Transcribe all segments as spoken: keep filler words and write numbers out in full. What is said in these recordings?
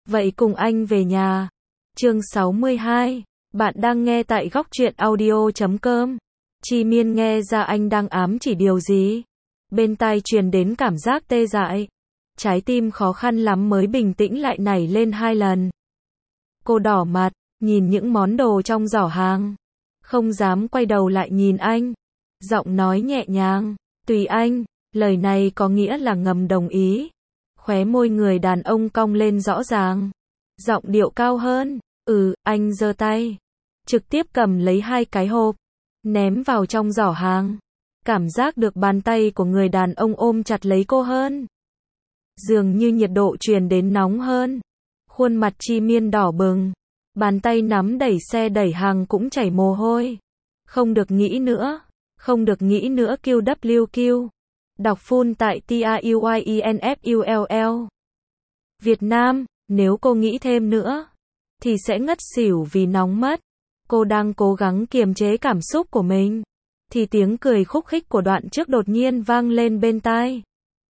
Vậy cùng anh về nhà. Chương sáu mươi hai. Bạn đang nghe tại góc truyện audio chấm com. Chi Miên nghe ra anh đang ám chỉ điều gì. Bên tai truyền đến cảm giác tê dại. Trái tim khó khăn lắm mới bình tĩnh lại nảy lên hai lần. Cô đỏ mặt, nhìn những món đồ trong giỏ hàng. Không dám quay đầu lại nhìn anh. Giọng nói nhẹ nhàng, tùy anh. Lời này có nghĩa là ngầm đồng ý. Khóe môi người đàn ông cong lên rõ ràng. Giọng điệu cao hơn. Ừ, anh giơ tay. Trực tiếp cầm lấy hai cái hộp. Ném vào trong giỏ hàng. Cảm giác được bàn tay của người đàn ông ôm chặt lấy cô hơn. Dường như nhiệt độ truyền đến nóng hơn. Khuôn mặt Chi Miên đỏ bừng. Bàn tay nắm đẩy xe đẩy hàng cũng chảy mồ hôi. Không được nghĩ nữa. Không được nghĩ nữa Q W Q. Đọc full tại T A U Y E N F U L L. Việt Nam, nếu cô nghĩ thêm nữa, thì sẽ ngất xỉu vì nóng mất. Cô đang cố gắng kiềm chế cảm xúc của mình. Thì tiếng cười khúc khích của đoạn trước đột nhiên vang lên bên tai.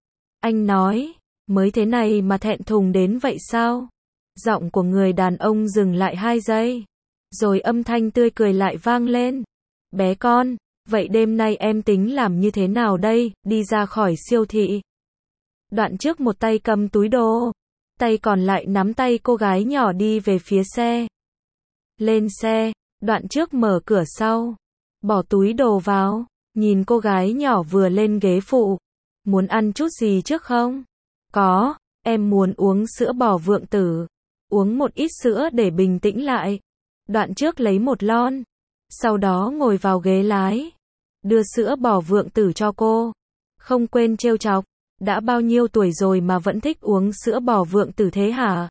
Anh nói, mới thế này mà thẹn thùng đến vậy sao? Giọng của người đàn ông dừng lại hai giây. Rồi âm thanh tươi cười lại vang lên. Bé con, vậy đêm nay em tính làm như thế nào đây, đi ra khỏi siêu thị. Đoạn trước một tay cầm túi đồ. Tay còn lại nắm tay cô gái nhỏ đi về phía xe. Lên xe, đoạn trước mở cửa sau. Bỏ túi đồ vào, nhìn cô gái nhỏ vừa lên ghế phụ. Muốn ăn chút gì trước không? Có, em muốn uống sữa bò vượng tử. Uống một ít sữa để bình tĩnh lại. Đoạn trước lấy một lon. Sau đó ngồi vào ghế lái. Đưa sữa bò vượng tử cho cô. Không quên trêu chọc. Đã bao nhiêu tuổi rồi mà vẫn thích uống sữa bò vượng tử thế hả?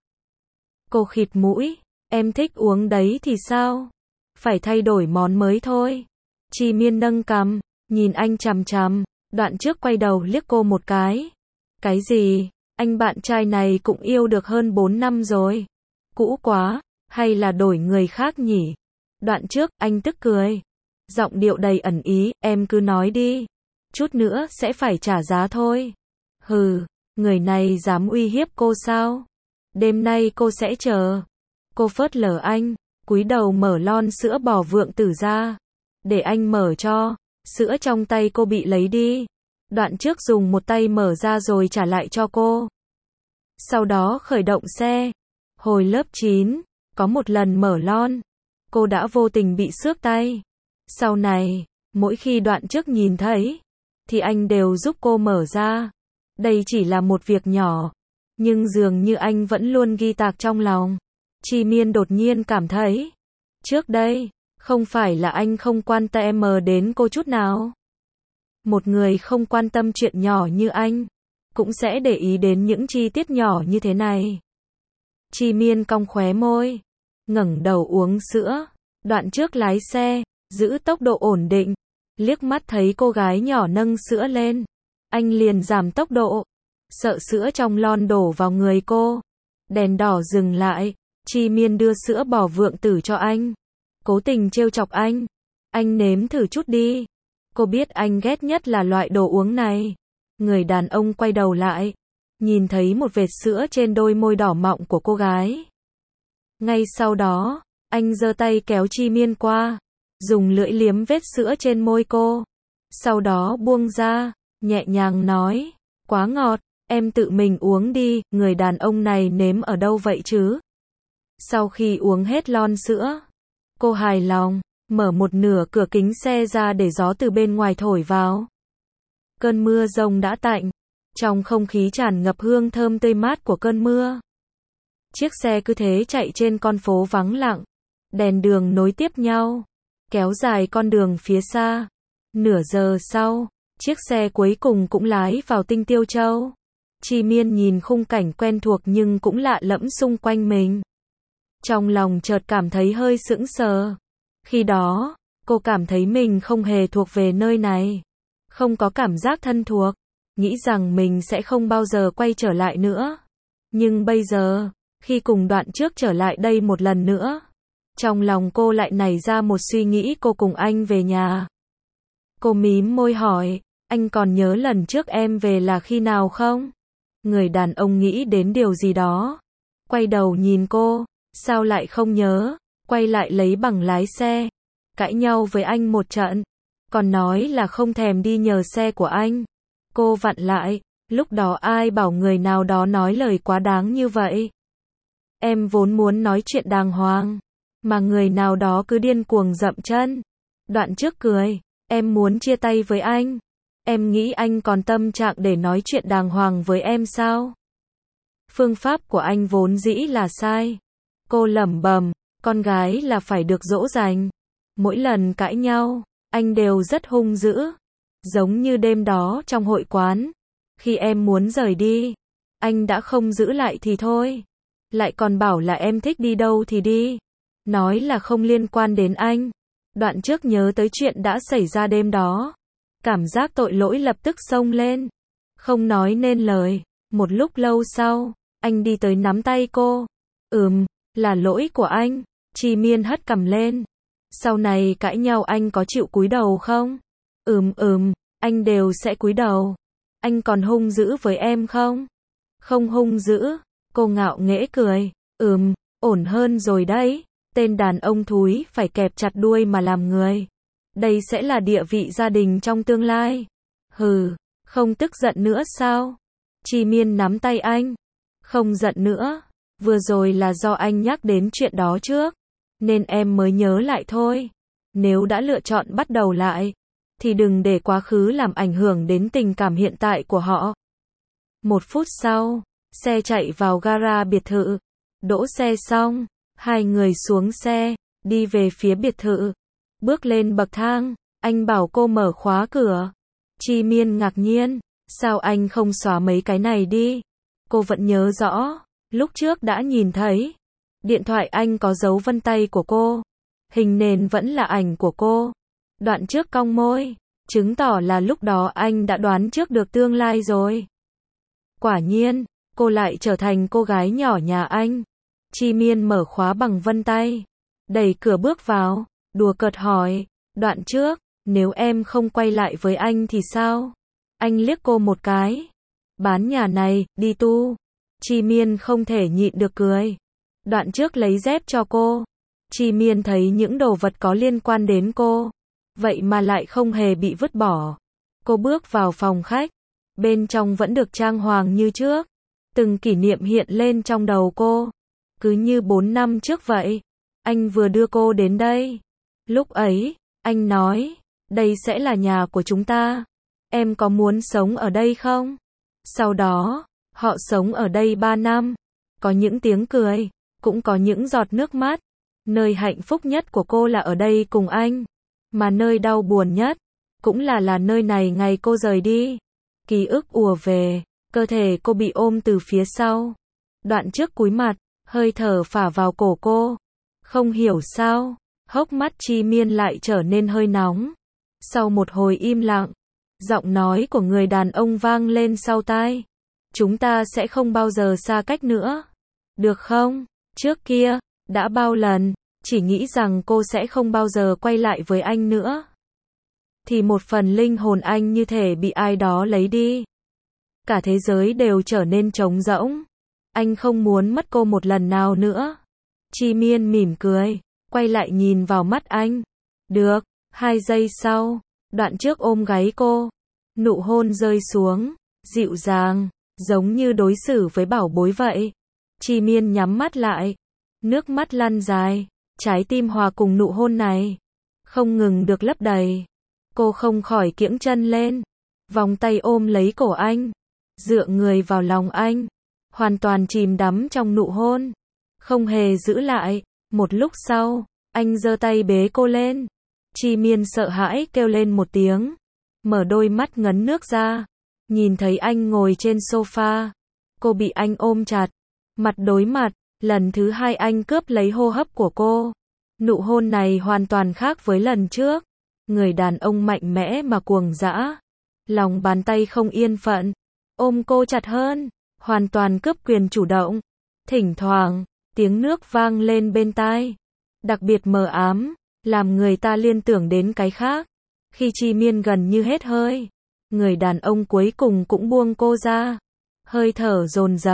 Cô khịt mũi. Em thích uống đấy thì sao? Phải thay đổi món mới thôi. Chi Miên nâng cằm, nhìn anh chằm chằm. Đoạn trước quay đầu liếc cô một cái. Cái gì? Anh bạn trai này cũng yêu được hơn bốn năm rồi. Cũ quá, hay là đổi người khác nhỉ? Đoạn trước, anh tức cười. Giọng điệu đầy ẩn ý, em cứ nói đi. Chút nữa sẽ phải trả giá thôi. Hừ, người này dám uy hiếp cô sao? Đêm nay cô sẽ chờ. Cô phớt lờ anh, cúi đầu mở lon sữa bò vượng tử ra. Để anh mở cho. Sữa trong tay cô bị lấy đi. Đoạn trước dùng một tay mở ra rồi trả lại cho cô. Sau đó khởi động xe. Hồi lớp chín, có một lần mở lon. Cô đã vô tình bị xước tay. Sau này, mỗi khi đoạn trước nhìn thấy, thì anh đều giúp cô mở ra. Đây chỉ là một việc nhỏ. Nhưng dường như anh vẫn luôn ghi tạc trong lòng. Chi Miên đột nhiên cảm thấy. Trước đây, không phải là anh không quan tâm đến cô chút nào. Một người không quan tâm chuyện nhỏ như anh, cũng sẽ để ý đến những chi tiết nhỏ như thế này. Chi Miên cong khóe môi, ngẩng đầu uống sữa. Đoạn trước lái xe, giữ tốc độ ổn định. Liếc mắt thấy cô gái nhỏ nâng sữa lên. Anh liền giảm tốc độ. Sợ sữa trong lon đổ vào người cô. Đèn đỏ dừng lại. Chi Miên đưa sữa bò vượng tử cho anh. Cố tình trêu chọc anh. Anh nếm thử chút đi. Cô biết anh ghét nhất là loại đồ uống này. Người đàn ông quay đầu lại. Nhìn thấy một vệt sữa trên đôi môi đỏ mọng của cô gái. Ngay sau đó, anh giơ tay kéo Chi Miên qua. Dùng lưỡi liếm vết sữa trên môi cô. Sau đó buông ra, nhẹ nhàng nói. Quá ngọt, em tự mình uống đi. Người đàn ông này nếm ở đâu vậy chứ? Sau khi uống hết lon sữa, cô hài lòng, mở một nửa cửa kính xe ra để gió từ bên ngoài thổi vào. Cơn mưa rông đã tạnh, trong không khí tràn ngập hương thơm tươi mát của cơn mưa. Chiếc xe cứ thế chạy trên con phố vắng lặng, đèn đường nối tiếp nhau, kéo dài con đường phía xa. Nửa giờ sau, chiếc xe cuối cùng cũng lái vào Tinh Tiêu Châu. Chi Miên nhìn khung cảnh quen thuộc nhưng cũng lạ lẫm xung quanh mình. Trong lòng chợt cảm thấy hơi sững sờ. Khi đó, cô cảm thấy mình không hề thuộc về nơi này. Không có cảm giác thân thuộc. Nghĩ rằng mình sẽ không bao giờ quay trở lại nữa. Nhưng bây giờ, khi cùng đoạn trước trở lại đây một lần nữa, trong lòng cô lại nảy ra một suy nghĩ cô cùng anh về nhà. Cô mím môi hỏi, anh còn nhớ lần trước em về là khi nào không? Người đàn ông nghĩ đến điều gì đó. quay đầu nhìn cô, sao lại không nhớ, quay lại lấy bằng lái xe, cãi nhau với anh một trận, còn nói là không thèm đi nhờ xe của anh. Cô vặn lại, lúc đó ai bảo người nào đó nói lời quá đáng như vậy. Em vốn muốn nói chuyện đàng hoàng, mà người nào đó cứ điên cuồng dậm chân. Đoạn trước cười, em muốn chia tay với anh. Em nghĩ anh còn tâm trạng để nói chuyện đàng hoàng với em sao? Phương pháp của anh vốn dĩ là sai. Cô lẩm bẩm, con gái là phải được dỗ dành. Mỗi lần cãi nhau, anh đều rất hung dữ. Giống như đêm đó trong hội quán. Khi em muốn rời đi, anh đã không giữ lại thì thôi. Lại còn bảo là em thích đi đâu thì đi. Nói là không liên quan đến anh. Đoạn trước nhớ tới chuyện đã xảy ra đêm đó. Cảm giác tội lỗi lập tức xông lên. Không nói nên lời. Một lúc lâu sau, anh đi tới nắm tay cô. Ừm, là lỗi của anh. Chi Miên hất cằm lên. Sau này cãi nhau anh có chịu cúi đầu không? Ừm ừm, anh đều sẽ cúi đầu. Anh còn hung dữ với em không? Không hung dữ. Cô ngạo nghễ cười. Ừm, ổn hơn rồi đấy. Tên đàn ông thúi phải kẹp chặt đuôi mà làm người. Đây sẽ là địa vị gia đình trong tương lai. Hừ, không tức giận nữa sao? Chi Miên nắm tay anh. Không giận nữa. Vừa rồi là do anh nhắc đến chuyện đó trước. Nên em mới nhớ lại thôi. Nếu đã lựa chọn bắt đầu lại, thì đừng để quá khứ làm ảnh hưởng đến tình cảm hiện tại của họ. Một phút sau, xe chạy vào gara biệt thự. Đỗ xe xong, hai người xuống xe, đi về phía biệt thự. Bước lên bậc thang, anh bảo cô mở khóa cửa. Chi Miên ngạc nhiên, sao anh không xóa mấy cái này đi? Cô vẫn nhớ rõ, lúc trước đã nhìn thấy. Điện thoại anh có dấu vân tay của cô. Hình nền vẫn là ảnh của cô. Đoạn trước cong môi, chứng tỏ là lúc đó anh đã đoán trước được tương lai rồi. Quả nhiên, cô lại trở thành cô gái nhỏ nhà anh. Chi Miên mở khóa bằng vân tay, đẩy cửa bước vào, đùa cợt hỏi, đoạn trước, nếu em không quay lại với anh thì sao? Anh liếc cô một cái. Bán nhà này, đi tu. Chi Miên không thể nhịn được cười. Đoạn trước lấy dép cho cô. Chi Miên thấy những đồ vật có liên quan đến cô. Vậy mà lại không hề bị vứt bỏ. Cô bước vào phòng khách. Bên trong vẫn được trang hoàng như trước. Từng kỷ niệm hiện lên trong đầu cô. Cứ như bốn năm trước vậy. Anh vừa đưa cô đến đây. Lúc ấy, anh nói, đây sẽ là nhà của chúng ta. Em có muốn sống ở đây không? Sau đó, họ sống ở đây ba năm. Có những tiếng cười, cũng có những giọt nước mắt. Nơi hạnh phúc nhất của cô là ở đây cùng anh. Mà nơi đau buồn nhất, cũng là là nơi này ngày cô rời đi. Ký ức ùa về, cơ thể cô bị ôm từ phía sau. Đoạn trước cúi mặt, hơi thở phả vào cổ cô. Không hiểu sao, hốc mắt Chi Miên lại trở nên hơi nóng. Sau một hồi im lặng, giọng nói của người đàn ông vang lên sau tai. Chúng ta sẽ không bao giờ xa cách nữa. Được không? Trước kia, đã bao lần, chỉ nghĩ rằng cô sẽ không bao giờ quay lại với anh nữa. Thì một phần linh hồn anh như thể bị ai đó lấy đi. Cả thế giới đều trở nên trống rỗng. Anh không muốn mất cô một lần nào nữa. Chi Miên mỉm cười, quay lại nhìn vào mắt anh. Được, hai giây sau, đoạn trước ôm gáy cô. Nụ hôn rơi xuống, dịu dàng, giống như đối xử với bảo bối vậy. Chi Miên nhắm mắt lại, nước mắt lăn dài, trái tim hòa cùng nụ hôn này, không ngừng được lấp đầy. Cô không khỏi kiễng chân lên, vòng tay ôm lấy cổ anh, dựa người vào lòng anh, hoàn toàn chìm đắm trong nụ hôn, không hề giữ lại. Một lúc sau, anh giơ tay bế cô lên. Chi Miên sợ hãi kêu lên một tiếng, mở đôi mắt ngấn nước ra, nhìn thấy anh ngồi trên sofa. Cô bị anh ôm chặt, mặt đối mặt, lần thứ hai anh cướp lấy hô hấp của cô. Nụ hôn này hoàn toàn khác với lần trước. Người đàn ông mạnh mẽ mà cuồng dã, lòng bàn tay không yên phận, ôm cô chặt hơn, hoàn toàn cướp quyền chủ động. Thỉnh thoảng, tiếng nước vang lên bên tai, đặc biệt mờ ám, làm người ta liên tưởng đến cái khác. Khi Chi Miên gần như hết hơi, người đàn ông cuối cùng cũng buông cô ra. Hơi thở dồn dập,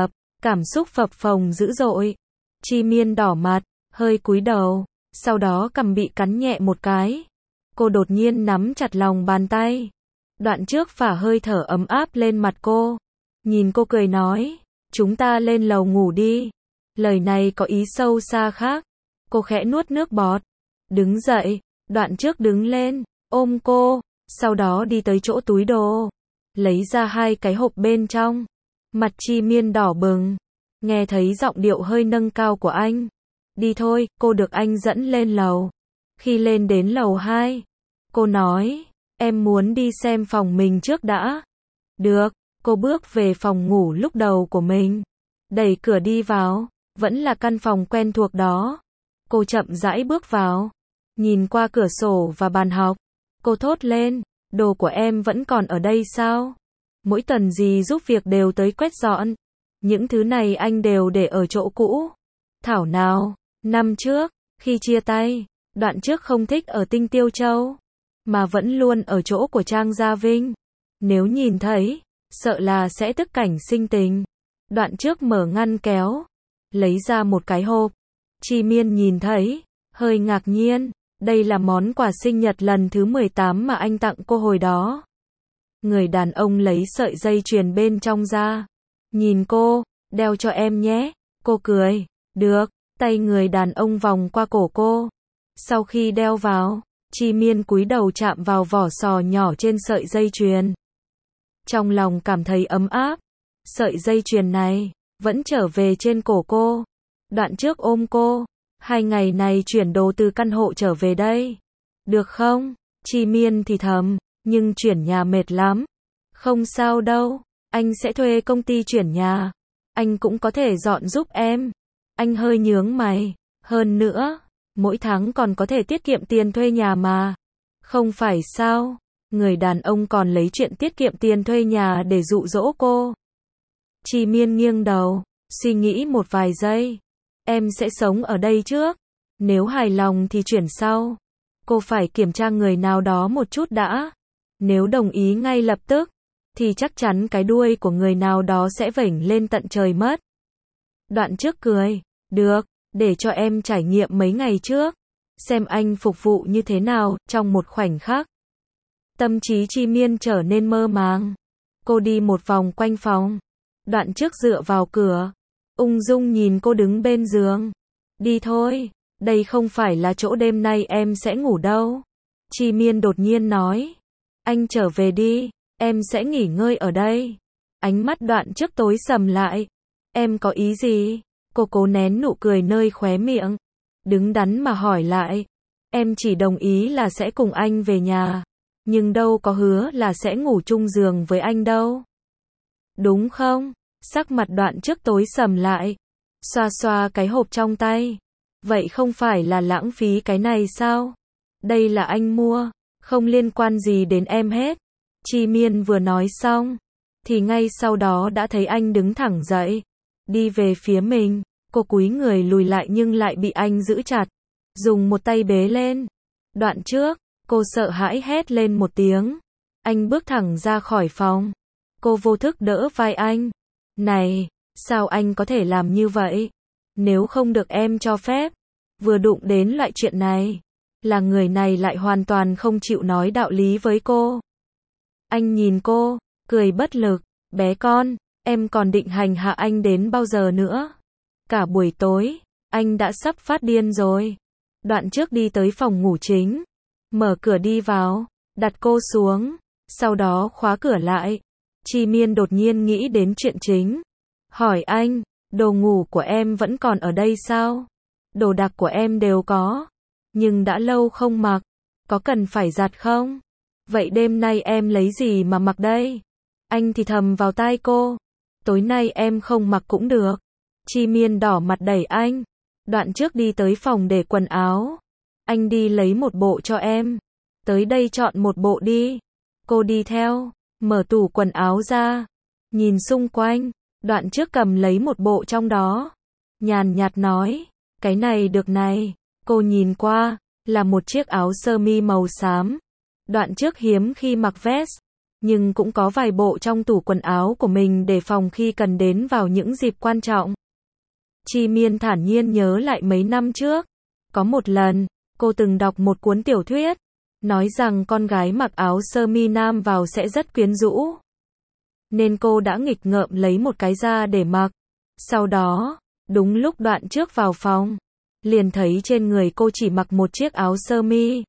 Cảm xúc phập phồng dữ dội. Chi Miên đỏ mặt, hơi cúi đầu, sau đó cằm bị cắn nhẹ một cái. Cô đột nhiên nắm chặt lòng bàn tay. Đoạn trước phả hơi thở ấm áp lên mặt cô. Nhìn cô cười nói, chúng ta lên lầu ngủ đi. Lời này có ý sâu xa khác. Cô khẽ nuốt nước bọt. Đứng dậy, đoạn trước đứng lên, ôm cô, sau đó đi tới chỗ túi đồ. Lấy ra hai cái hộp bên trong. Mặt Chi Miên đỏ bừng. Nghe thấy giọng điệu hơi nâng cao của anh. Đi thôi, cô được anh dẫn lên lầu. Khi lên đến lầu hai, cô nói, em muốn đi xem phòng mình trước đã. Được, cô bước về phòng ngủ lúc đầu của mình. Đẩy cửa đi vào, vẫn là căn phòng quen thuộc đó. Cô chậm rãi bước vào, nhìn qua cửa sổ và bàn học. Cô thốt lên, đồ của em vẫn còn ở đây sao? Mỗi tuần dì giúp việc đều tới quét dọn. Những thứ này anh đều để ở chỗ cũ. Thảo nào, năm trước, khi chia tay, đoạn trước không thích ở Tinh Tiêu Châu, mà vẫn luôn ở chỗ của Trang Gia Vinh. Nếu nhìn thấy, sợ là sẽ tức cảnh sinh tình. Đoạn trước mở ngăn kéo, lấy ra một cái hộp. Chi Miên nhìn thấy, hơi ngạc nhiên, đây là món quà sinh nhật lần thứ mười tám mà anh tặng cô hồi đó. Người đàn ông lấy sợi dây chuyền bên trong ra. Nhìn cô, đeo cho em nhé. Cô cười, được, tay người đàn ông vòng qua cổ cô. Sau khi đeo vào, Chi Miên cúi đầu chạm vào vỏ sò nhỏ trên sợi dây chuyền. Trong lòng cảm thấy ấm áp. Sợi dây chuyền này, vẫn trở về trên cổ cô. Đoạn trước ôm cô, hai ngày này chuyển đồ từ căn hộ trở về đây. Được không? Chi Miên thì thầm, nhưng chuyển nhà mệt lắm. Không sao đâu, anh sẽ thuê công ty chuyển nhà. Anh cũng có thể dọn giúp em. Anh hơi nhướng mày. Hơn nữa, mỗi tháng còn có thể tiết kiệm tiền thuê nhà mà. Không phải sao? Người đàn ông còn lấy chuyện tiết kiệm tiền thuê nhà để dụ dỗ cô. Chi Miên nghiêng đầu, suy nghĩ một vài giây. Em sẽ sống ở đây trước. Nếu hài lòng thì chuyển sau. Cô phải kiểm tra người nào đó một chút đã. Nếu đồng ý ngay lập tức, thì chắc chắn cái đuôi của người nào đó sẽ vểnh lên tận trời mất. Đoạn trước cười, được, để cho em trải nghiệm mấy ngày trước. Xem anh phục vụ như thế nào, trong một khoảnh khắc. Tâm trí Chi Miên trở nên mơ màng. Cô đi một vòng quanh phòng. Đoạn trước dựa vào cửa. Ung dung nhìn cô đứng bên giường. Đi thôi, đây không phải là chỗ đêm nay em sẽ ngủ đâu. Chi Miên đột nhiên nói. Anh trở về đi, em sẽ nghỉ ngơi ở đây. Ánh mắt đoạn trước tối sầm lại. Em có ý gì? Cô cố nén nụ cười nơi khóe miệng. Đứng đắn mà hỏi lại. Em chỉ đồng ý là sẽ cùng anh về nhà. Nhưng đâu có hứa là sẽ ngủ chung giường với anh đâu. Đúng không? Sắc mặt đoạn trước tối sầm lại. Xoa xoa cái hộp trong tay. Vậy không phải là lãng phí cái này sao? Đây là anh mua, không liên quan gì đến em hết. Chi Miên vừa nói xong, thì ngay sau đó đã thấy anh đứng thẳng dậy. Đi về phía mình, cô cúi người lùi lại nhưng lại bị anh giữ chặt. Dùng một tay bế lên. Đoạn trước, cô sợ hãi hét lên một tiếng. Anh bước thẳng ra khỏi phòng. Cô vô thức đỡ vai anh. Này, sao anh có thể làm như vậy? Nếu không được em cho phép, vừa đụng đến loại chuyện này, là người này lại hoàn toàn không chịu nói đạo lý với cô. Anh nhìn cô, cười bất lực, bé con, em còn định hành hạ anh đến bao giờ nữa? Cả buổi tối, anh đã sắp phát điên rồi. Đoạn trước đi tới phòng ngủ chính, mở cửa đi vào, đặt cô xuống, sau đó khóa cửa lại. Chi Miên đột nhiên nghĩ đến chuyện chính. Hỏi anh, đồ ngủ của em vẫn còn ở đây sao? Đồ đạc của em đều có, nhưng đã lâu không mặc, có cần phải giặt không? Vậy đêm nay em lấy gì mà mặc đây? Anh thì thầm vào tai cô. Tối nay em không mặc cũng được. Chi Miên đỏ mặt đẩy anh. Đoạn trước đi tới phòng để quần áo. Anh đi lấy một bộ cho em. Tới đây chọn một bộ đi. Cô đi theo, mở tủ quần áo ra. Nhìn xung quanh, đoạn trước cầm lấy một bộ trong đó. Nhàn nhạt nói, cái này được này. Cô nhìn qua, là một chiếc áo sơ mi màu xám. Đoạn trước hiếm khi mặc vest. nhưng cũng có vài bộ trong tủ quần áo của mình để phòng khi cần đến vào những dịp quan trọng. Chi Miên thản nhiên nhớ lại mấy năm trước. Có một lần, cô từng đọc một cuốn tiểu thuyết, nói rằng con gái mặc áo sơ mi nam vào sẽ rất quyến rũ. Nên cô đã nghịch ngợm lấy một cái ra để mặc. Sau đó, đúng lúc Đoạn Trước vào phòng, liền thấy trên người cô chỉ mặc một chiếc áo sơ mi.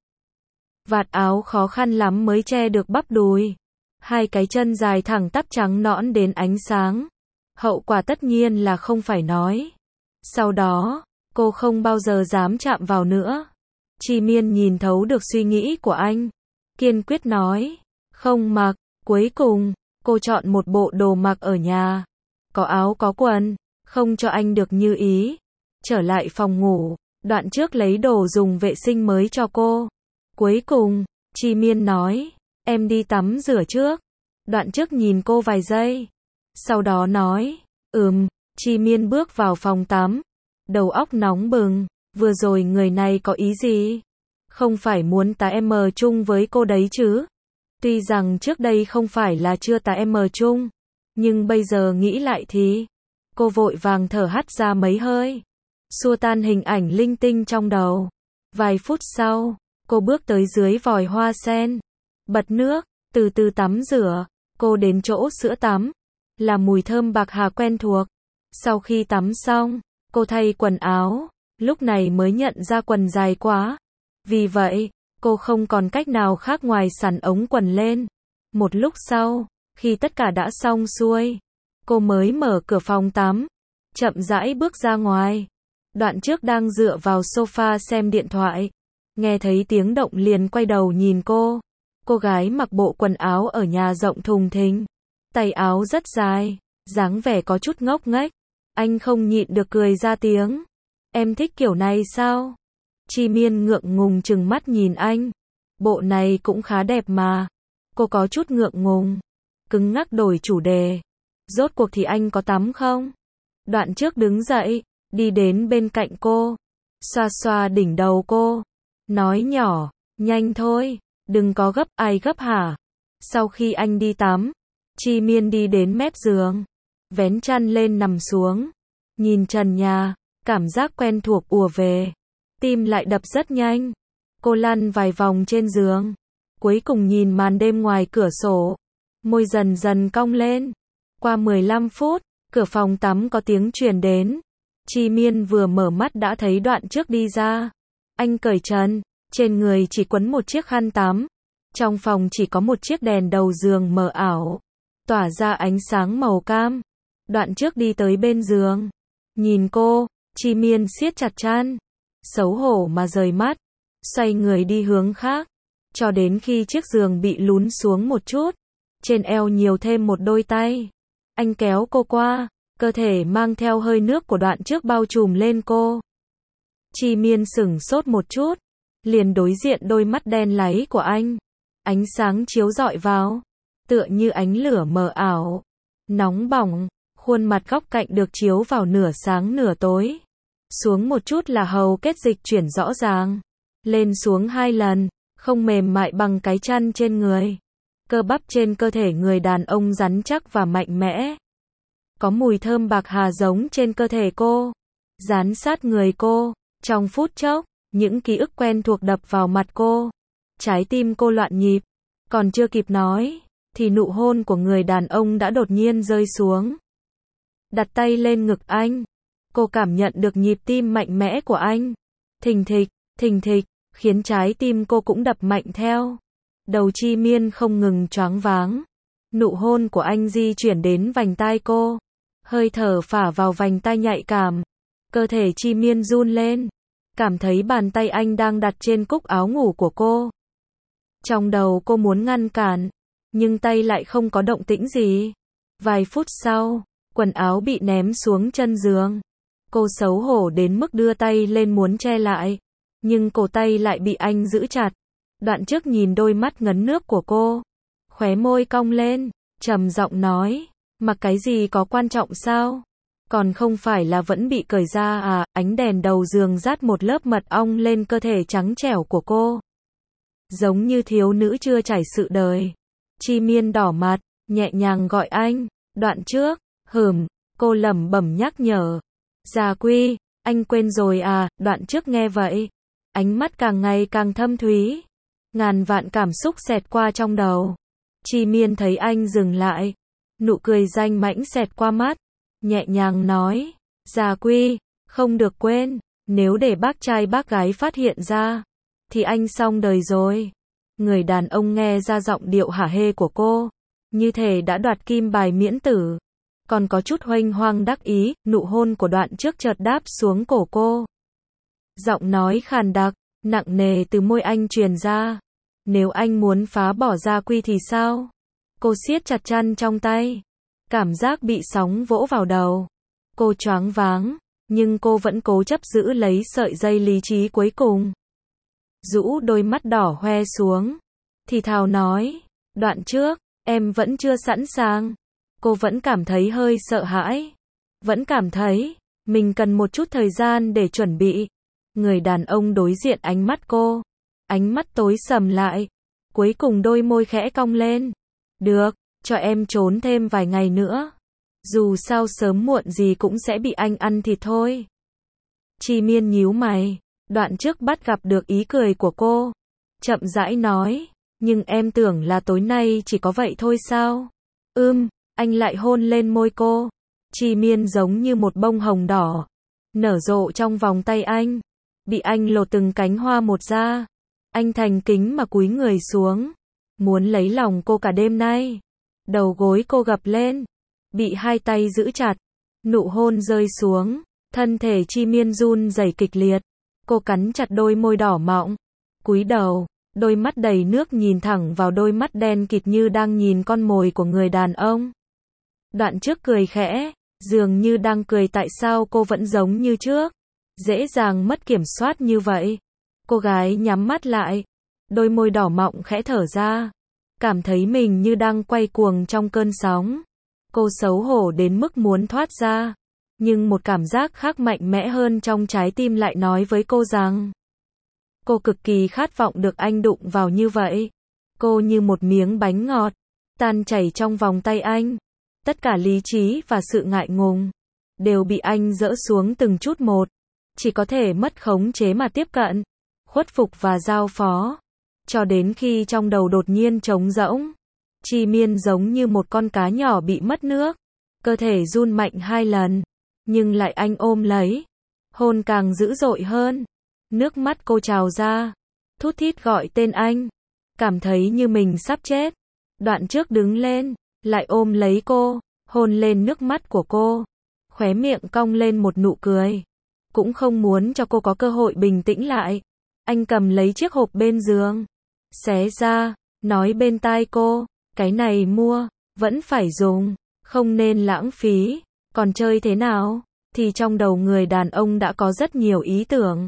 Vạt áo khó khăn lắm mới che được bắp đùi. Hai cái chân dài thẳng tắp trắng nõn đến ánh sáng. Hậu quả tất nhiên là không phải nói. Sau đó, cô không bao giờ dám chạm vào nữa. Chi Miên nhìn thấu được suy nghĩ của anh. Kiên quyết nói, không mặc. Cuối cùng, cô chọn một bộ đồ mặc ở nhà. Có áo có quần, không cho anh được như ý. Trở lại phòng ngủ, Đoạn Trước lấy đồ dùng vệ sinh mới cho cô. Cuối cùng, Chi Miên nói, em đi tắm rửa trước. Đoạn Trước nhìn cô vài giây. Sau đó nói, ừm, Chi Miên bước vào phòng tắm. Đầu óc nóng bừng, vừa rồi người này có ý gì? Không phải muốn tá em chung với cô đấy chứ? Tuy rằng trước đây không phải là chưa tá em chung, nhưng bây giờ nghĩ lại thì, cô vội vàng thở hắt ra mấy hơi, xua tan hình ảnh linh tinh trong đầu. Vài phút sau, cô bước tới dưới vòi hoa sen, bật nước, từ từ tắm rửa. Cô đến chỗ sữa tắm, là mùi thơm bạc hà quen thuộc. Sau khi tắm xong, cô thay quần áo, lúc này mới nhận ra quần dài quá. Vì vậy, cô không còn cách nào khác ngoài xắn ống quần lên. Một lúc sau, khi tất cả đã xong xuôi, cô mới mở cửa phòng tắm, chậm rãi bước ra ngoài. Đoạn Trước đang dựa vào sofa xem điện thoại, nghe thấy tiếng động liền quay đầu nhìn cô. Cô gái mặc bộ quần áo ở nhà rộng thùng thình, tay áo rất dài, dáng vẻ có chút ngốc nghếch. Anh không nhịn được cười ra tiếng. Em thích kiểu này sao? Chi Miên ngượng ngùng trừng mắt nhìn anh. Bộ này cũng khá đẹp mà. Cô có chút ngượng ngùng, cứng ngắc đổi chủ đề. Rốt cuộc thì anh có tắm không? Đoạn Trước đứng dậy, đi đến bên cạnh cô, xoa xoa đỉnh đầu cô, nói nhỏ, nhanh thôi, đừng có gấp. Ai gấp hả? Sau khi anh đi tắm, Chi Miên đi đến mép giường, vén chăn lên nằm xuống, nhìn trần nhà, cảm giác quen thuộc ùa về, tim lại đập rất nhanh. Cô lăn vài vòng trên giường, cuối cùng nhìn màn đêm ngoài cửa sổ, môi dần dần cong lên. Qua mười lăm phút, cửa phòng tắm có tiếng truyền đến. Chi Miên vừa mở mắt đã thấy Đoạn Trước đi ra. Anh cởi trần, trên người chỉ quấn một chiếc khăn tắm. Trong phòng chỉ có một chiếc đèn đầu giường mờ ảo, tỏa ra ánh sáng màu cam. Đoạn Trước đi tới bên giường, nhìn cô. Chi Miên siết chặt chăn, xấu hổ mà rời mắt, xoay người đi hướng khác, cho đến khi chiếc giường bị lún xuống một chút, trên eo nhiều thêm một đôi tay. Anh kéo cô qua, cơ thể mang theo hơi nước của Đoạn Trước bao trùm lên cô. Chi Miên sửng sốt một chút, liền đối diện đôi mắt đen láy của anh. Ánh sáng chiếu rọi vào, tựa như ánh lửa mờ ảo, nóng bỏng. Khuôn mặt góc cạnh được chiếu vào nửa sáng nửa tối. Xuống một chút là hầu kết dịch chuyển rõ ràng. Lên xuống hai lần, không mềm mại bằng cái chăn trên người. Cơ bắp trên cơ thể người đàn ông rắn chắc và mạnh mẽ. Có mùi thơm bạc hà giống trên cơ thể cô, dán sát người cô. Trong phút chốc, những ký ức quen thuộc đập vào mặt cô. Trái tim cô loạn nhịp. Còn chưa kịp nói, thì nụ hôn của người đàn ông đã đột nhiên rơi xuống. Đặt tay lên ngực anh. Cô cảm nhận được nhịp tim mạnh mẽ của anh. Thình thịch, thình thịch, khiến trái tim cô cũng đập mạnh theo. Đầu Chi Miên không ngừng choáng váng. Nụ hôn của anh di chuyển đến vành tai cô. Hơi thở phả vào vành tai nhạy cảm. Cơ thể Chi Miên run lên. Cảm thấy bàn tay anh đang đặt trên cúc áo ngủ của cô. Trong đầu cô muốn ngăn cản, nhưng tay lại không có động tĩnh gì. Vài phút sau, quần áo bị ném xuống chân giường. Cô xấu hổ đến mức đưa tay lên muốn che lại, nhưng cổ tay lại bị anh giữ chặt. Đoạn Trước nhìn đôi mắt ngấn nước của cô, khóe môi cong lên, trầm giọng nói, mặc cái gì có quan trọng sao? Còn không phải là vẫn bị cởi ra à? Ánh đèn đầu giường rát một lớp mật ong lên cơ thể trắng trẻo của cô, giống như thiếu nữ chưa trải sự đời. Chi Miên đỏ mặt, nhẹ nhàng gọi anh, Đoạn trước, hừm, cô lẩm bẩm nhắc nhở. Gia Quy, anh quên rồi à, Đoạn trước nghe vậy. Ánh mắt càng ngày càng thâm thúy. Ngàn vạn cảm xúc xẹt qua trong đầu. Chi Miên thấy anh dừng lại. Nụ cười danh mãnh xẹt qua mắt. Nhẹ nhàng nói, Gia Quy, không được quên, nếu để bác trai bác gái phát hiện ra, thì anh xong đời rồi. Người đàn ông nghe ra giọng điệu hả hê của cô, như thể đã đoạt kim bài miễn tử. Còn có chút huênh hoang đắc ý, nụ hôn của Đoạn trước chợt đáp xuống cổ cô. Giọng nói khàn đặc, nặng nề từ môi anh truyền ra. Nếu anh muốn phá bỏ Gia Quy thì sao? Cô siết chặt chăn trong tay. Cảm giác bị sóng vỗ vào đầu. Cô choáng váng, nhưng cô vẫn cố chấp giữ lấy sợi dây lý trí cuối cùng. Rũ đôi mắt đỏ hoe xuống. Thì thào nói, Đoạn trước, em vẫn chưa sẵn sàng. Cô vẫn cảm thấy hơi sợ hãi. Vẫn cảm thấy, mình cần một chút thời gian để chuẩn bị. Người đàn ông đối diện ánh mắt cô. Ánh mắt tối sầm lại. Cuối cùng đôi môi khẽ cong lên. Được, cho em trốn thêm vài ngày nữa. Dù sao sớm muộn gì cũng sẽ bị anh ăn thịt thôi. Chi Miên nhíu mày. Đoạn trước bắt gặp được ý cười của cô. Chậm rãi nói. Nhưng em tưởng là tối nay chỉ có vậy thôi sao? Ưm, anh lại hôn lên môi cô. Chi Miên giống như một bông hồng đỏ. Nở rộ trong vòng tay anh. Bị anh lột từng cánh hoa một ra. Anh thành kính mà cúi người xuống. Muốn lấy lòng cô cả đêm nay. Đầu gối cô gập lên. Bị hai tay giữ chặt. Nụ hôn rơi xuống. Thân thể Chi Miên run rẩy kịch liệt. Cô cắn chặt đôi môi đỏ mọng. Cúi đầu. Đôi mắt đầy nước nhìn thẳng vào đôi mắt đen kịt như đang nhìn con mồi của người đàn ông. Đoạn trước cười khẽ. Dường như đang cười tại sao cô vẫn giống như trước. Dễ dàng mất kiểm soát như vậy. Cô gái nhắm mắt lại. Đôi môi đỏ mọng khẽ thở ra. Cảm thấy mình như đang quay cuồng trong cơn sóng. Cô xấu hổ đến mức muốn thoát ra. Nhưng một cảm giác khác mạnh mẽ hơn trong trái tim lại nói với cô rằng. Cô cực kỳ khát vọng được anh đụng vào như vậy. Cô như một miếng bánh ngọt. Tan chảy trong vòng tay anh. Tất cả lý trí và sự ngại ngùng. Đều bị anh dỡ xuống từng chút một. Chỉ có thể mất khống chế mà tiếp cận. Khuất phục và giao phó. Cho đến khi trong đầu đột nhiên trống rỗng. Chi Miên giống như một con cá nhỏ bị mất nước. Cơ thể run mạnh hai lần. Nhưng lại anh ôm lấy. Hôn càng dữ dội hơn. Nước mắt cô trào ra. Thút thít gọi tên anh. Cảm thấy như mình sắp chết. Đoạn trước đứng lên. Lại ôm lấy cô. Hôn lên nước mắt của cô. Khóe miệng cong lên một nụ cười. Cũng không muốn cho cô có cơ hội bình tĩnh lại. Anh cầm lấy chiếc hộp bên giường. Xé ra. Nói bên tai cô. Cái này mua. Vẫn phải dùng. Không nên lãng phí. Còn chơi thế nào? Thì trong đầu người đàn ông đã có rất nhiều ý tưởng.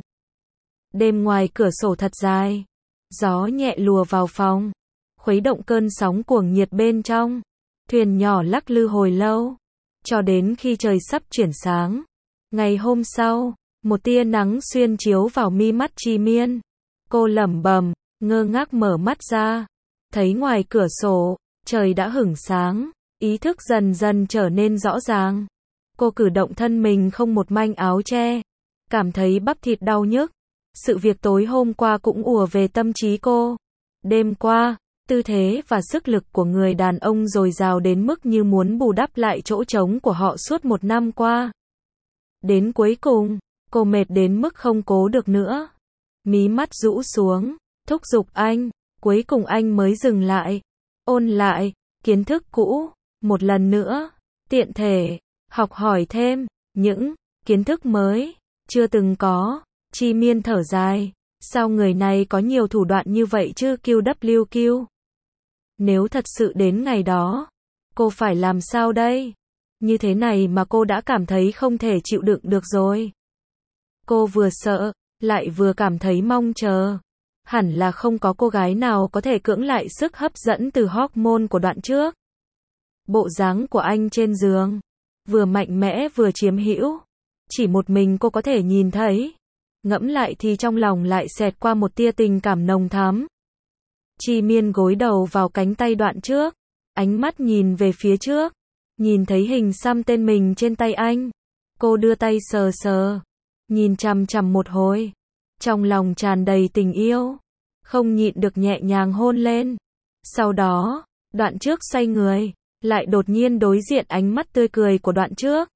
Đêm ngoài cửa sổ thật dài. Gió nhẹ lùa vào phòng. Khuấy động cơn sóng cuồng nhiệt bên trong. Thuyền nhỏ lắc lư hồi lâu. Cho đến khi trời sắp chuyển sáng. Ngày hôm sau, một tia nắng xuyên chiếu vào mi mắt Chi Miên. Cô lẩm bẩm, ngơ ngác mở mắt ra. Thấy ngoài cửa sổ, trời đã hửng sáng. Ý thức dần dần trở nên rõ ràng. Cô cử động thân mình không một manh áo che. Cảm thấy bắp thịt đau nhức. Sự việc tối hôm qua cũng ùa về tâm trí cô. Đêm qua, tư thế và sức lực của người đàn ông dồi dào đến mức như muốn bù đắp lại chỗ trống của họ suốt một năm qua. Đến cuối cùng, cô mệt đến mức không cố được nữa. Mí mắt rũ xuống, thúc giục anh. Cuối cùng anh mới dừng lại. Ôn lại, kiến thức cũ, một lần nữa. Tiện thể, học hỏi thêm, những kiến thức mới, chưa từng có. Chi Miên thở dài. Sao người này có nhiều thủ đoạn như vậy chứ Q W Q? Nếu thật sự đến ngày đó, cô phải làm sao đây? Như thế này mà cô đã cảm thấy không thể chịu đựng được rồi. Cô vừa sợ, lại vừa cảm thấy mong chờ. Hẳn là không có cô gái nào có thể cưỡng lại sức hấp dẫn từ hormone của Đoạn trước. Bộ dáng của anh trên giường, vừa mạnh mẽ vừa chiếm hữu. Chỉ một mình cô có thể nhìn thấy. Ngẫm lại thì trong lòng lại xẹt qua một tia tình cảm nồng thắm. Chi Miên gối đầu vào cánh tay Đoạn Trước, ánh mắt nhìn về phía trước, nhìn thấy hình xăm tên mình trên tay anh. Cô đưa tay sờ sờ, nhìn chằm chằm một hồi, trong lòng tràn đầy tình yêu, không nhịn được nhẹ nhàng hôn lên. Sau đó, Đoạn Trước xoay người, lại đột nhiên đối diện ánh mắt tươi cười của Đoạn Trước.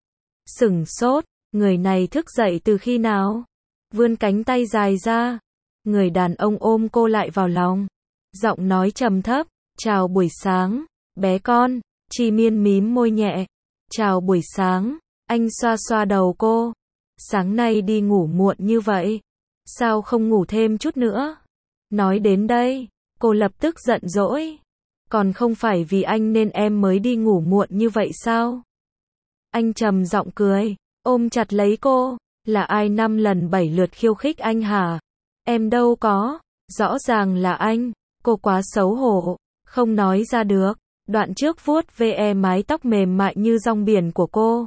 Sửng sốt, người này thức dậy từ khi nào? Vươn cánh tay dài ra, người đàn ông ôm cô lại vào lòng, giọng nói trầm thấp, chào buổi sáng, bé con. Chi Miên mím môi nhẹ, chào buổi sáng. Anh xoa xoa đầu cô, sáng nay đi ngủ muộn như vậy, sao không ngủ thêm chút nữa? Nói đến đây, cô lập tức giận dỗi, còn không phải vì anh nên em mới đi ngủ muộn như vậy sao? Anh trầm giọng cười, ôm chặt lấy cô, là ai năm lần bảy lượt khiêu khích anh hả? Em đâu có, rõ ràng là anh. Cô quá xấu hổ, không nói ra được. Đoạn Trước vuốt ve mái tóc mềm mại như rong biển của cô,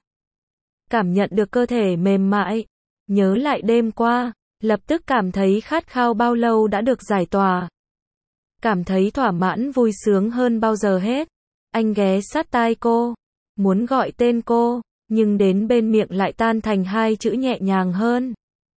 cảm nhận được cơ thể mềm mại, nhớ lại đêm qua, lập tức cảm thấy khát khao bao lâu đã được giải tỏa, cảm thấy thỏa mãn vui sướng hơn bao giờ hết. Anh ghé sát tai cô, muốn gọi tên cô, nhưng đến bên miệng lại tan thành hai chữ nhẹ nhàng hơn.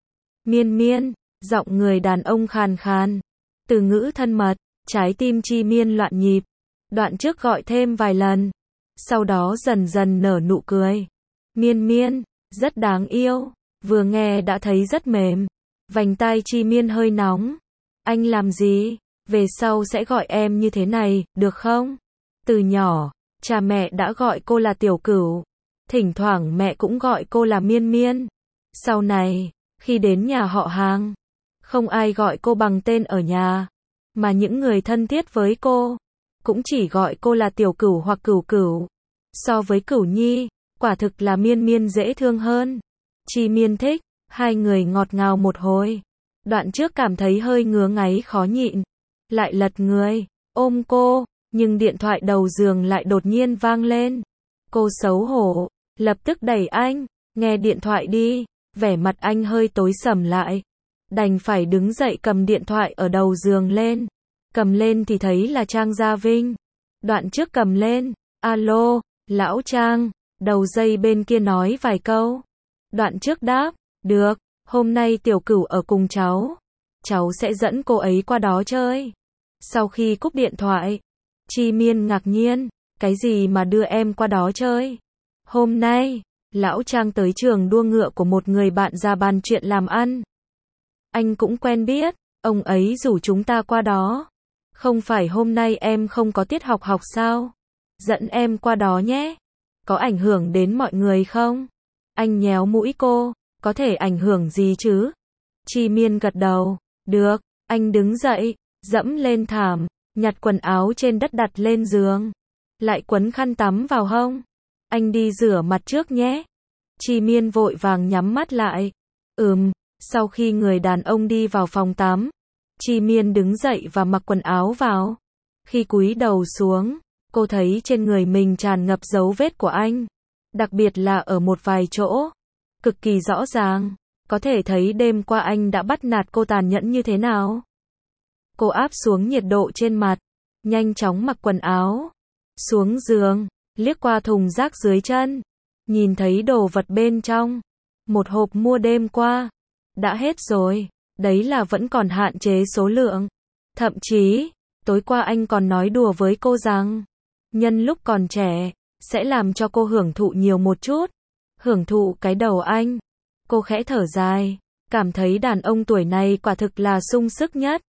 Miên Miên, giọng người đàn ông khàn khàn, từ ngữ thân mật, trái tim Chi Miên loạn nhịp. Đoạn Trước gọi thêm vài lần, sau đó dần dần nở nụ cười. Miên Miên, rất đáng yêu, vừa nghe đã thấy rất mềm. Vành tai Chi Miên hơi nóng. Anh làm gì? Về sau sẽ gọi em như thế này, được không? Từ nhỏ, cha mẹ đã gọi cô là Tiểu Cửu, thỉnh thoảng mẹ cũng gọi cô là Miên Miên. Sau này, khi đến nhà họ hàng, không ai gọi cô bằng tên ở nhà, mà những người thân thiết với cô cũng chỉ gọi cô là Tiểu Cửu hoặc Cửu Cửu. So với Cửu Nhi, quả thực là Miên Miên dễ thương hơn. Chi Miên thích, hai người ngọt ngào một hồi. Đoạn Trước cảm thấy hơi ngứa ngáy khó nhịn, lại lật người, ôm cô, nhưng điện thoại đầu giường lại đột nhiên vang lên. Cô xấu hổ, lập tức đẩy anh, nghe điện thoại đi. Vẻ mặt anh hơi tối sầm lại, đành phải đứng dậy cầm điện thoại ở đầu giường lên. Cầm lên thì thấy là Trang Gia Vinh. Đoạn Trước cầm lên, alo, lão Trang. Đầu dây bên kia nói vài câu. Đoạn Trước đáp, được, hôm nay Tiểu Cửu ở cùng cháu, cháu sẽ dẫn cô ấy qua đó chơi. Sau khi cúp điện thoại, Chi Miên ngạc nhiên, cái gì mà đưa em qua đó chơi? Hôm nay, lão Trang tới trường đua ngựa của một người bạn ra bàn chuyện làm ăn. Anh cũng quen biết, ông ấy rủ chúng ta qua đó. Không phải hôm nay em không có tiết học học sao? Dẫn em qua đó nhé. Có ảnh hưởng đến mọi người không? Anh nhéo mũi cô, có thể ảnh hưởng gì chứ? Chi Miên gật đầu, được. Anh đứng dậy, dẫm lên thảm, nhặt quần áo trên đất đặt lên giường, lại quấn khăn tắm vào hông. Anh đi rửa mặt trước nhé. Chi Miên vội vàng nhắm mắt lại. Ừm, sau khi người đàn ông đi vào phòng tắm, Chi Miên đứng dậy và mặc quần áo vào. Khi cúi đầu xuống, cô thấy trên người mình tràn ngập dấu vết của anh, đặc biệt là ở một vài chỗ, cực kỳ rõ ràng, có thể thấy đêm qua anh đã bắt nạt cô tàn nhẫn như thế nào. Cô áp xuống nhiệt độ trên mặt, nhanh chóng mặc quần áo, xuống giường, liếc qua thùng rác dưới chân, nhìn thấy đồ vật bên trong, một hộp mua đêm qua, đã hết rồi, đấy là vẫn còn hạn chế số lượng. Thậm chí, tối qua anh còn nói đùa với cô rằng, nhân lúc còn trẻ, sẽ làm cho cô hưởng thụ nhiều một chút. Hưởng thụ cái đầu anh. Cô khẽ thở dài, cảm thấy đàn ông tuổi này quả thực là sung sức nhất.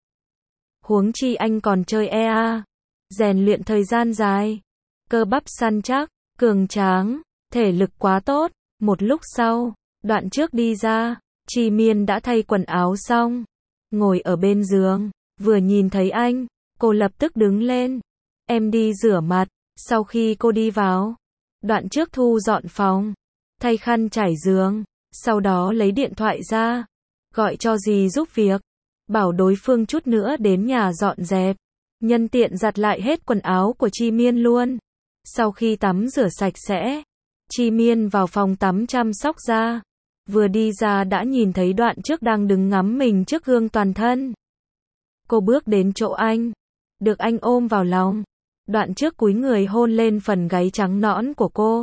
Huống chi anh còn chơi e a, rèn luyện thời gian dài, cơ bắp săn chắc, cường tráng, thể lực quá tốt. Một lúc sau, Đoạn Trước đi ra, Chi Miên đã thay quần áo xong, ngồi ở bên giường, vừa nhìn thấy anh, cô lập tức đứng lên. Em đi rửa mặt. Sau khi cô đi vào, Đoạn Trước thu dọn phòng, thay khăn trải giường, sau đó lấy điện thoại ra, gọi cho dì giúp việc, bảo đối phương chút nữa đến nhà dọn dẹp, nhân tiện giặt lại hết quần áo của Chi Miên luôn. Sau khi tắm rửa sạch sẽ, Chi Miên vào phòng tắm chăm sóc da, vừa đi ra đã nhìn thấy Đoạn Trước đang đứng ngắm mình trước gương toàn thân. Cô bước đến chỗ anh, được anh ôm vào lòng. Đoạn trước cúi người hôn lên phần gáy trắng nõn của cô.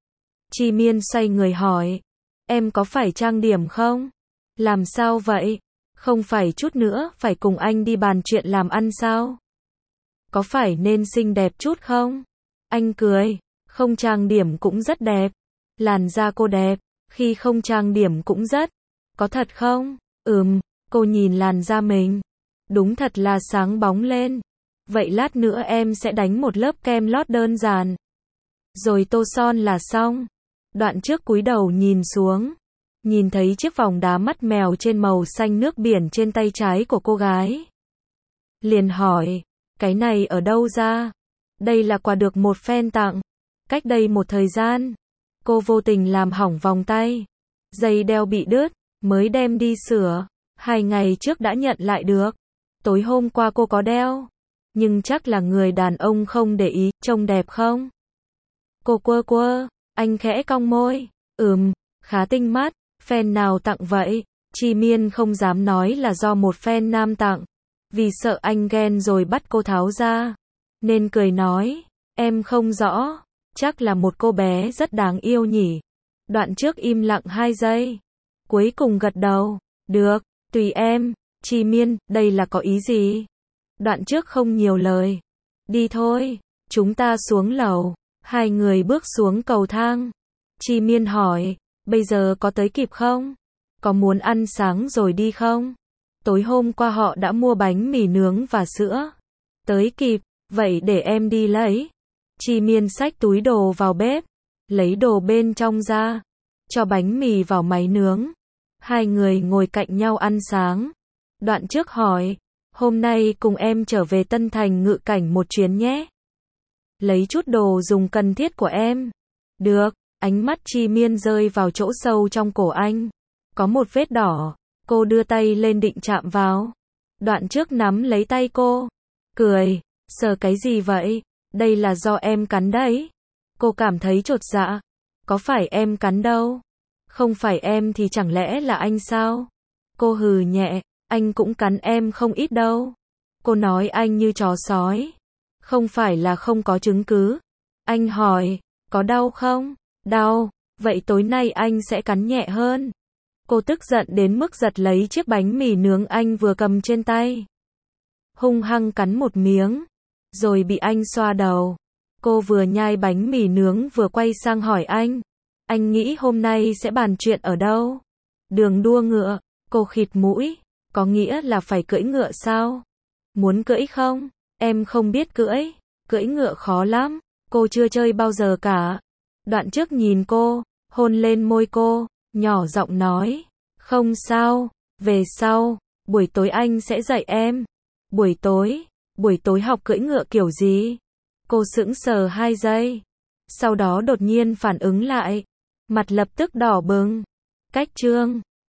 Chi Miên xoay người hỏi, em có phải trang điểm không? Làm sao vậy? Không phải chút nữa phải cùng anh đi bàn chuyện làm ăn sao? Có phải nên xinh đẹp chút không? Anh cười, không trang điểm cũng rất đẹp. Làn da cô đẹp, khi không trang điểm cũng rất. Có thật không? Ừm, cô nhìn làn da mình. Đúng thật là sáng bóng lên. Vậy lát nữa em sẽ đánh một lớp kem lót đơn giản. Rồi tô son là xong. Đoạn trước cúi đầu nhìn xuống. Nhìn thấy chiếc vòng đá mắt mèo trên màu xanh nước biển trên tay trái của cô gái. Liền hỏi, cái này ở đâu ra? Đây là quà được một fan tặng. Cách đây một thời gian, cô vô tình làm hỏng vòng tay. Dây đeo bị đứt, mới đem đi sửa. Hai ngày trước đã nhận lại được. Tối hôm qua cô có đeo. Nhưng chắc là người đàn ông không để ý, trông đẹp không? Cô quơ quơ, anh khẽ cong môi. Ừm, khá tinh mắt. Fan nào tặng vậy? Chi Miên không dám nói là do một fan nam tặng. Vì sợ anh ghen rồi bắt cô tháo ra. Nên cười nói, em không rõ. Chắc là một cô bé rất đáng yêu nhỉ. Đoạn trước im lặng hai giây. Cuối cùng gật đầu. Được, tùy em. Chi Miên, đây là có ý gì? Đoạn trước không nhiều lời. Đi thôi, chúng ta xuống lầu. Hai người bước xuống cầu thang. Chi Miên hỏi, bây giờ có tới kịp không? Có muốn ăn sáng rồi đi không? Tối hôm qua họ đã mua bánh mì nướng và sữa. Tới kịp, vậy để em đi lấy. Chi Miên xách túi đồ vào bếp, lấy đồ bên trong ra, cho bánh mì vào máy nướng. Hai người ngồi cạnh nhau ăn sáng. Đoạn trước hỏi, hôm nay cùng em trở về Tân Thành ngự cảnh một chuyến nhé. Lấy chút đồ dùng cần thiết của em. Được, ánh mắt Chi Miên rơi vào chỗ sâu trong cổ anh. Có một vết đỏ, cô đưa tay lên định chạm vào. Đoạn trước nắm lấy tay cô, cười, sờ cái gì vậy? Đây là do em cắn đấy. Cô cảm thấy chột dạ. Có phải em cắn đâu? Không phải em thì chẳng lẽ là anh sao? Cô hừ nhẹ, anh cũng cắn em không ít đâu. Cô nói anh như chó sói. Không phải là không có chứng cứ. Anh hỏi, có đau không? Đau, vậy tối nay anh sẽ cắn nhẹ hơn. Cô tức giận đến mức giật lấy chiếc bánh mì nướng anh vừa cầm trên tay. Hung hăng cắn một miếng, rồi bị anh xoa đầu. Cô vừa nhai bánh mì nướng vừa quay sang hỏi anh. Anh nghĩ hôm nay sẽ bàn chuyện ở đâu? Đường đua ngựa. Cô khịt mũi. Có nghĩa là phải cưỡi ngựa sao? Muốn cưỡi không? Em không biết cưỡi. Cưỡi ngựa khó lắm. Cô chưa chơi bao giờ cả. Đoạn trước nhìn cô, hôn lên môi cô, nhỏ giọng nói. Không sao, về sau, buổi tối anh sẽ dạy em. Buổi tối, buổi tối học cưỡi ngựa kiểu gì? Cô sững sờ hai giây. Sau đó đột nhiên phản ứng lại. Mặt lập tức đỏ bừng. Cách chương